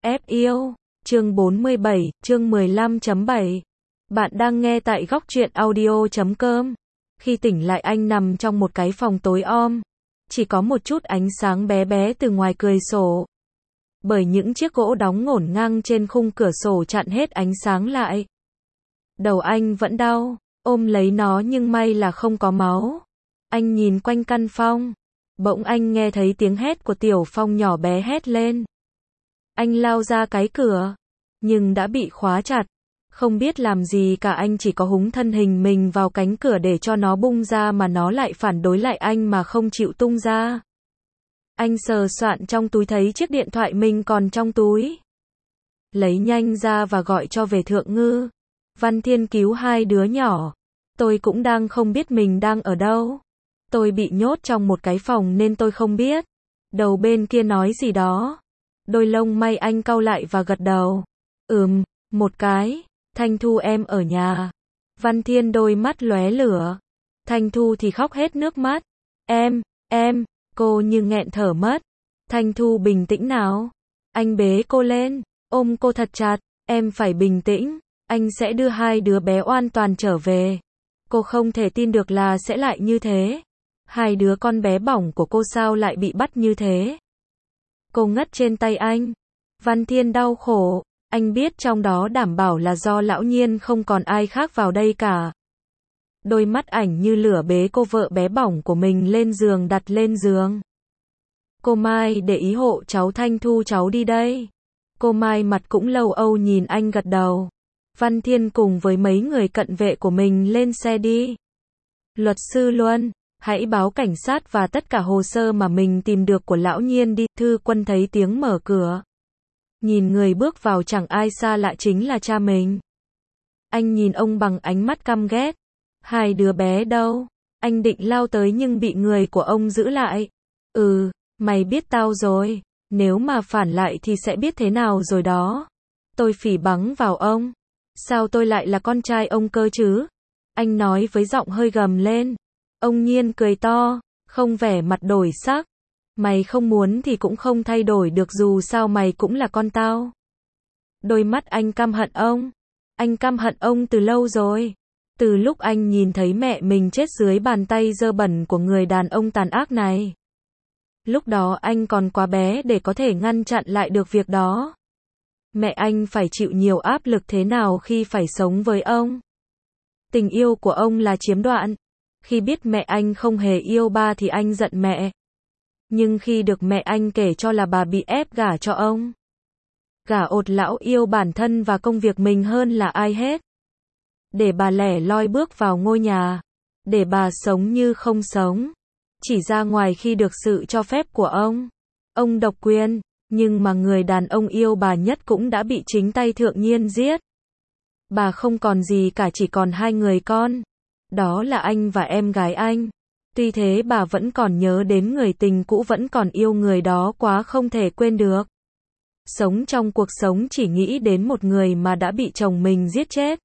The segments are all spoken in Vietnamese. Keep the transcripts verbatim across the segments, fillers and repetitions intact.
ép yêu, chương bốn mươi bảy, chương mười lăm chấm bảy. Bạn đang nghe tại góc truyện audio chấm com. Khi tỉnh lại anh nằm trong một cái phòng tối om. Chỉ có một chút ánh sáng bé bé từ ngoài cửa sổ. Bởi những chiếc gỗ đóng ngổn ngang trên khung cửa sổ chặn hết ánh sáng lại. Đầu anh vẫn đau, ôm lấy nó nhưng may là không có máu. Anh nhìn quanh căn phòng. Bỗng anh nghe thấy tiếng hét của Tiểu Phong nhỏ bé hét lên. Anh lao ra cái cửa, nhưng đã bị khóa chặt. Không biết làm gì cả, anh chỉ có húng thân hình mình vào cánh cửa để cho nó bung ra mà nó lại phản đối lại anh mà không chịu tung ra. Anh sờ soạn trong túi thấy chiếc điện thoại mình còn trong túi. Lấy nhanh ra và gọi cho về Thượng Ngư. Văn Thiên cứu hai đứa nhỏ. Tôi cũng đang không biết mình đang ở đâu. Tôi bị nhốt trong một cái phòng nên tôi không biết. Đầu bên kia nói gì đó. Đôi lông mày anh cau lại và gật đầu. Ừm, một cái. Thanh Thu em ở nhà. Văn Thiên đôi mắt lóe lửa. Thanh Thu thì khóc hết nước mắt. Em, em, cô như nghẹn thở mất. Thanh Thu bình tĩnh nào. Anh bế cô lên, ôm cô thật chặt. Em phải bình tĩnh. Anh sẽ đưa hai đứa bé an toàn trở về. Cô không thể tin được là sẽ lại như thế. Hai đứa con bé bỏng của cô sao lại bị bắt như thế? Cô ngất trên tay anh. Văn Thiên đau khổ. Anh biết trong đó đảm bảo là do lão Nhiên, không còn ai khác vào đây cả. Đôi mắt ảnh như lửa bế cô vợ bé bỏng của mình lên giường, đặt lên giường. Cô Mai để ý hộ cháu Thanh Thu, cháu đi đây. Cô Mai mặt cũng lâu âu nhìn anh gật đầu. Văn Thiên cùng với mấy người cận vệ của mình lên xe đi. Luật sư Luân, hãy báo cảnh sát và tất cả hồ sơ mà mình tìm được của lão Nhiên đi. Thư Quân thấy tiếng mở cửa. Nhìn người bước vào chẳng ai xa lạ, chính là cha mình. Anh nhìn ông bằng ánh mắt căm ghét. Hai đứa bé đâu? Anh định lao tới nhưng bị người của ông giữ lại. Ừ, mày biết tao rồi. Nếu mà phản lại thì sẽ biết thế nào rồi đó. Tôi phỉ báng vào ông. Sao tôi lại là con trai ông cơ chứ? Anh nói với giọng hơi gầm lên. Ông Nhiên cười to, không vẻ mặt đổi sắc. Mày không muốn thì cũng không thay đổi được, dù sao mày cũng là con tao. Đôi mắt anh căm hận ông. Anh căm hận ông từ lâu rồi. Từ lúc anh nhìn thấy mẹ mình chết dưới bàn tay dơ bẩn của người đàn ông tàn ác này. Lúc đó anh còn quá bé để có thể ngăn chặn lại được việc đó. Mẹ anh phải chịu nhiều áp lực thế nào khi phải sống với ông. Tình yêu của ông là chiếm đoạt. Khi biết mẹ anh không hề yêu ba thì anh giận mẹ. Nhưng khi được mẹ anh kể cho là bà bị ép gả cho ông. Gả ột lão yêu bản thân và công việc mình hơn là ai hết. Để bà lẻ loi bước vào ngôi nhà. Để bà sống như không sống. Chỉ ra ngoài khi được sự cho phép của ông. Ông độc quyền, nhưng mà người đàn ông yêu bà nhất cũng đã bị chính tay Thượng Nhiên giết. Bà không còn gì cả, chỉ còn hai người con. Đó là anh và em gái anh. Tuy thế bà vẫn còn nhớ đến người tình cũ, vẫn còn yêu người đó quá không thể quên được. Sống trong cuộc sống chỉ nghĩ đến một người mà đã bị chồng mình giết chết.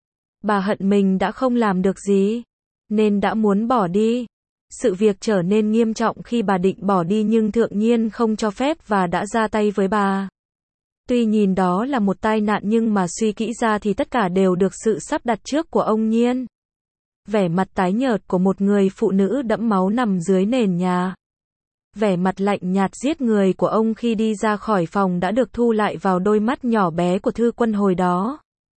Bà hận mình đã không làm được gì, nên đã muốn bỏ đi. Sự việc trở nên nghiêm trọng khi bà định bỏ đi nhưng Thượng Nhiên không cho phép và đã ra tay với bà. Tuy nhìn đó là một tai nạn nhưng mà suy kỹ ra thì tất cả đều được sự sắp đặt trước của ông Nhiên. Vẻ mặt tái nhợt của một người phụ nữ đẫm máu nằm dưới nền nhà. Vẻ mặt lạnh nhạt giết người của ông khi đi ra khỏi phòng đã được thu lại vào đôi mắt nhỏ bé của Thư Quân hồi đó.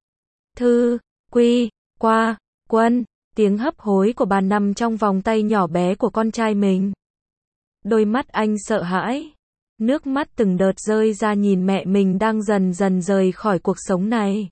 Thư, Quy, Qua, Quân, tiếng hấp hối của bà nằm trong vòng tay nhỏ bé của con trai mình. Đôi mắt anh sợ hãi. Nước mắt từng đợt rơi ra nhìn mẹ mình đang dần dần rời khỏi cuộc sống này.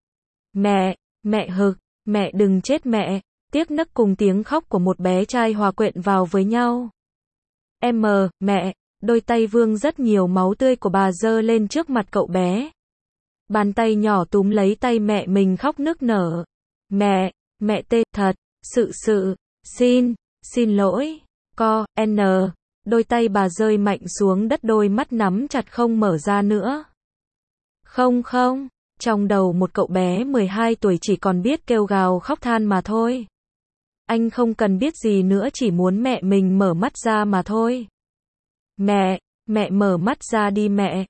Mẹ, mẹ hực, mẹ đừng chết mẹ. Tiếc nấc cùng tiếng khóc của một bé trai hòa quyện vào với nhau. Em mờ, mẹ, đôi tay vương rất nhiều máu tươi của bà giơ lên trước mặt cậu bé. Bàn tay nhỏ túm lấy tay mẹ mình khóc nức nở. Mẹ, mẹ tê thật, sự sự, xin, xin lỗi, co, n. Đôi tay bà rơi mạnh xuống đất, đôi mắt nắm chặt không mở ra nữa. Không không, trong đầu một cậu bé mười hai tuổi chỉ còn biết kêu gào khóc than mà thôi. Anh không cần biết gì nữa, chỉ muốn mẹ mình mở mắt ra mà thôi. Mẹ, mẹ mở mắt ra đi mẹ.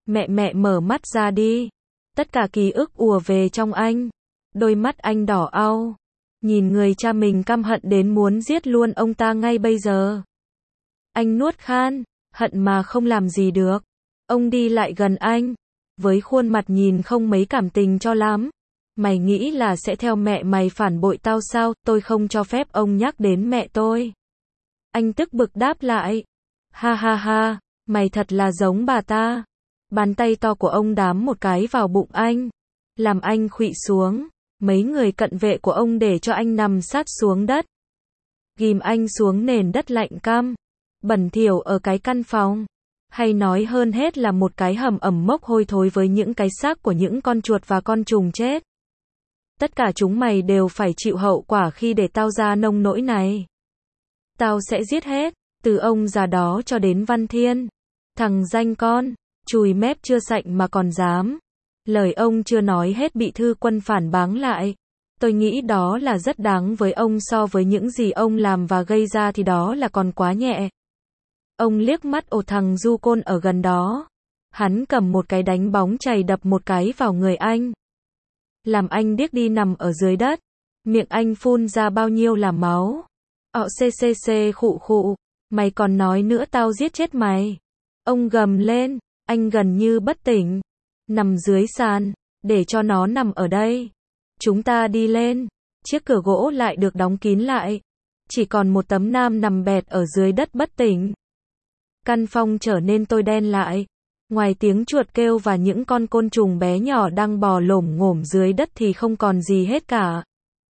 Mẹ mẹ mở mắt ra đi. Tất cả ký ức ùa về trong anh. Đôi mắt anh đỏ au. Nhìn người cha mình căm hận đến muốn giết luôn ông ta ngay bây giờ. Anh nuốt khan, hận mà không làm gì được. Ông đi lại gần anh, với khuôn mặt nhìn không mấy cảm tình cho lắm. Mày nghĩ là sẽ theo mẹ mày phản bội tao sao? Tôi không cho phép ông nhắc đến mẹ tôi. Anh tức bực đáp lại. Ha ha ha, mày thật là giống bà ta. Bàn tay to của ông đám một cái vào bụng anh, làm anh khuỵu xuống. Mấy người cận vệ của ông để cho anh nằm sát xuống đất, ghim anh xuống nền đất lạnh căm, bẩn thỉu ở cái căn phòng, hay nói hơn hết là một cái hầm ẩm mốc hôi thối với những cái xác của những con chuột và con trùng chết. Tất cả chúng mày đều phải chịu hậu quả khi để tao ra nông nỗi này. Tao sẽ giết hết, từ ông già đó cho đến Văn Thiên. Thằng danh con, chùi mép chưa sạnh mà còn dám. Lời ông chưa nói hết bị Thư Quân phản báng lại. Tôi nghĩ đó là rất đáng với ông, so với những gì ông làm và gây ra thì đó là còn quá nhẹ. Ông liếc mắt ồ thằng Du Côn ở gần đó. Hắn cầm một cái đánh bóng chày đập một cái vào người anh, làm anh điếc đi nằm ở dưới đất. Miệng anh phun ra bao nhiêu là máu. Ọ xê xê xê khụ khụ. Mày còn nói nữa tao giết chết mày. Ông gầm lên. Anh gần như bất tỉnh, nằm dưới sàn, để cho nó nằm ở đây. Chúng ta đi lên. Chiếc cửa gỗ lại được đóng kín lại. Chỉ còn một tấm nam nằm bệt ở dưới đất bất tỉnh. Căn phòng trở nên tối đen lại. Ngoài tiếng chuột kêu và những con côn trùng bé nhỏ đang bò lổm ngổm dưới đất thì không còn gì hết cả.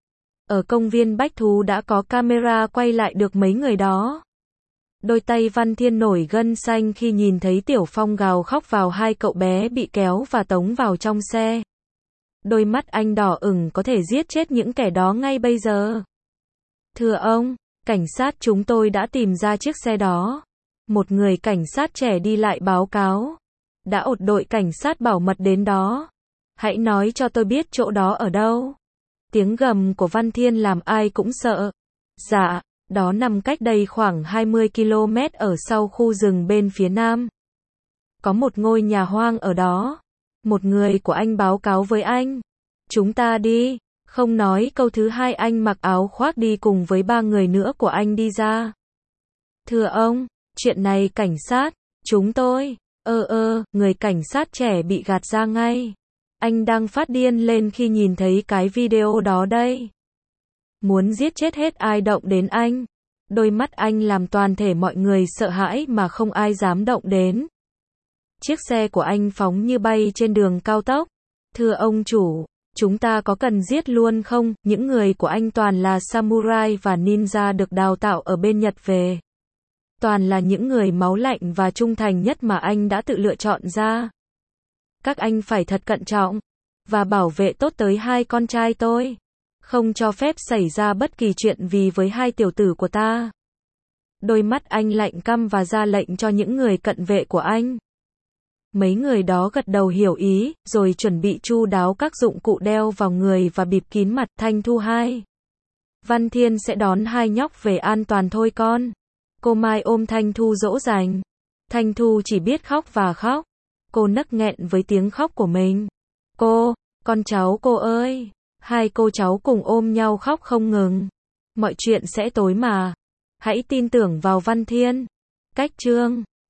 Ở công viên Bách Thú đã có camera quay lại được mấy người đó. Đôi tay Văn Thiên nổi gân xanh khi nhìn thấy Tiểu Phong gào khóc vào hai cậu bé bị kéo và tống vào trong xe. Đôi mắt anh đỏ ửng, có thể giết chết những kẻ đó ngay bây giờ. Thưa ông, cảnh sát chúng tôi đã tìm ra chiếc xe đó. Một người cảnh sát trẻ đi lại báo cáo. Đã ột đội cảnh sát bảo mật đến đó. Hãy nói cho tôi biết chỗ đó ở đâu. Tiếng gầm của Văn Thiên làm ai cũng sợ. Dạ, đó nằm cách đây khoảng hai mươi ki lô mét ở sau khu rừng bên phía nam. Có một ngôi nhà hoang ở đó. Một người của anh báo cáo với anh. Chúng ta đi. Không nói câu thứ hai anh mặc áo khoác đi cùng với ba người nữa của anh đi ra. Thưa ông, chuyện này cảnh sát, chúng tôi, ơ ơ, người cảnh sát trẻ bị gạt ra ngay. Anh đang phát điên lên khi nhìn thấy cái video đó đây. Muốn giết chết hết ai động đến anh. Đôi mắt anh làm toàn thể mọi người sợ hãi mà không ai dám động đến. Chiếc xe của anh phóng như bay trên đường cao tốc. Thưa ông chủ, chúng ta có cần giết luôn không? Những người của anh toàn là samurai và ninja được đào tạo ở bên Nhật về. Toàn là những người máu lạnh và trung thành nhất mà anh đã tự lựa chọn ra. Các anh phải thật cẩn trọng và bảo vệ tốt tới hai con trai tôi. Không cho phép xảy ra bất kỳ chuyện vì với hai tiểu tử của ta. Đôi mắt anh lạnh căm và ra lệnh cho những người cận vệ của anh. Mấy người đó gật đầu hiểu ý, rồi chuẩn bị chu đáo các dụng cụ đeo vào người và bịt kín mặt. Thanh Thu hai. Văn Thiên sẽ đón hai nhóc về an toàn thôi con. Cô Mai ôm Thanh Thu dỗ dành. Thanh Thu chỉ biết khóc và khóc. Cô nấc nghẹn với tiếng khóc của mình. Cô, con cháu cô ơi. Hai cô cháu cùng ôm nhau khóc không ngừng. Mọi chuyện sẽ tối mà. Hãy tin tưởng vào Văn Thiên. Cách chương